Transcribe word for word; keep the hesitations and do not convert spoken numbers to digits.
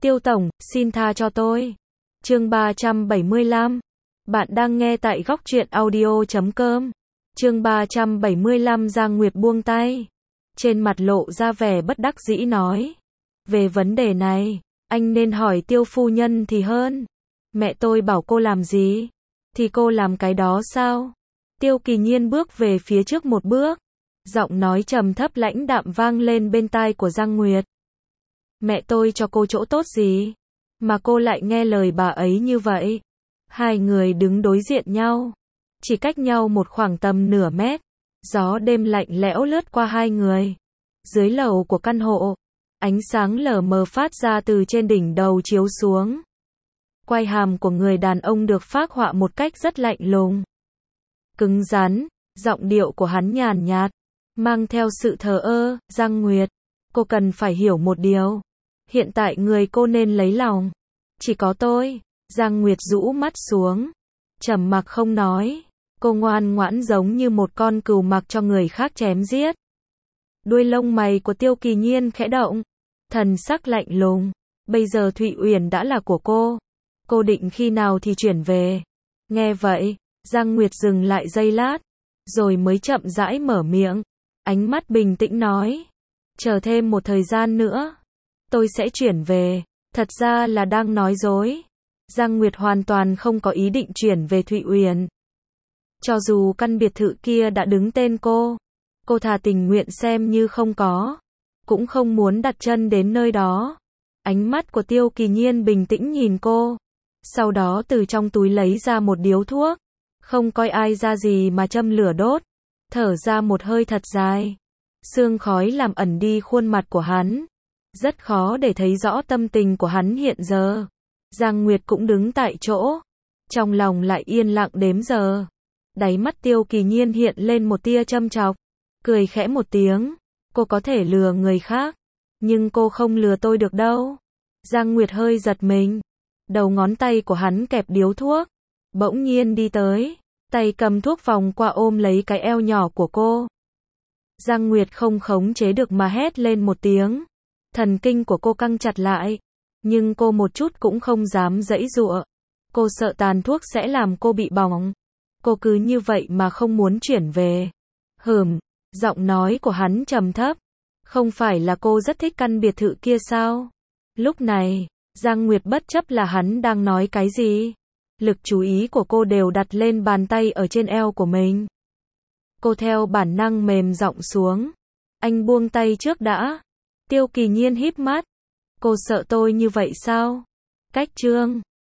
Tiêu tổng, xin tha cho tôi. Chương ba trăm bảy mươi lăm. Bạn đang nghe tại góc truyện audio chấm com. Chương ba trăm bảy mươi lăm. Giang Nguyệt buông tay. Trên mặt lộ ra vẻ bất đắc dĩ nói. Về vấn đề này, anh nên hỏi Tiêu phu nhân thì hơn. Mẹ tôi bảo cô làm gì, thì cô làm cái đó sao? Tiêu Kỳ Nhiên bước về phía trước một bước. Giọng nói trầm thấp lãnh đạm vang lên bên tai của Giang Nguyệt. Mẹ tôi cho cô chỗ tốt gì, mà cô lại nghe lời bà ấy như vậy? Hai người đứng đối diện nhau, chỉ cách nhau một khoảng tầm nửa mét. Gió đêm lạnh lẽo lướt qua hai người. Dưới lầu của căn hộ, ánh sáng lờ mờ phát ra từ trên đỉnh đầu chiếu xuống. Quai hàm của người đàn ông được phác họa một cách rất lạnh lùng, cứng rắn. Giọng điệu của hắn nhàn nhạt, mang theo sự thờ ơ. Giang Nguyệt, cô cần phải hiểu một điều. Hiện tại người cô nên lấy lòng chỉ có tôi. Giang Nguyệt rũ mắt xuống, trầm mặc không nói. Cô ngoan ngoãn giống như một con cừu mặc cho người khác chém giết. Đuôi lông mày của Tiêu Kỳ Nhiên khẽ động, thần sắc lạnh lùng. Bây giờ Thụy Uyển đã là của cô. Cô định khi nào thì chuyển về? Nghe vậy, Giang Nguyệt dừng lại giây lát, rồi mới chậm rãi mở miệng. Ánh mắt bình tĩnh nói. Chờ thêm một thời gian nữa, tôi sẽ chuyển về. Thật ra là đang nói dối. Giang Nguyệt hoàn toàn không có ý định chuyển về Thụy Uyển. Cho dù căn biệt thự kia đã đứng tên cô, cô thà tình nguyện xem như không có, cũng không muốn đặt chân đến nơi đó. Ánh mắt của Tiêu Kỳ Nhiên bình tĩnh nhìn cô, sau đó từ trong túi lấy ra một điếu thuốc, không coi ai ra gì mà châm lửa đốt, thở ra một hơi thật dài. Sương khói làm ẩn đi khuôn mặt của hắn, rất khó để thấy rõ tâm tình của hắn hiện giờ. Giang Nguyệt cũng đứng tại chỗ, trong lòng lại yên lặng đếm giờ. Đáy mắt Tiêu Kỳ Nhiên hiện lên một tia châm chọc, cười khẽ một tiếng. Cô có thể lừa người khác, nhưng cô không lừa tôi được đâu. Giang Nguyệt hơi giật mình, đầu ngón tay của hắn kẹp điếu thuốc, bỗng nhiên đi tới, tay cầm thuốc vòng qua ôm lấy cái eo nhỏ của cô. Giang Nguyệt không khống chế được mà hét lên một tiếng. Thần kinh của cô căng chặt lại, nhưng cô một chút cũng không dám giãy giụa. Cô sợ tàn thuốc sẽ làm cô bị bỏng. Cô cứ như vậy mà không muốn chuyển về. Hừm, giọng nói của hắn trầm thấp. Không phải là cô rất thích căn biệt thự kia sao? Lúc này, Giang Nguyệt bất chấp là hắn đang nói cái gì. Lực chú ý của cô đều đặt lên bàn tay ở trên eo của mình. Cô theo bản năng mềm giọng xuống. Anh buông tay trước đã. Tiêu Kỳ Nhiên híp mắt. Cô sợ tôi như vậy sao? Cách chương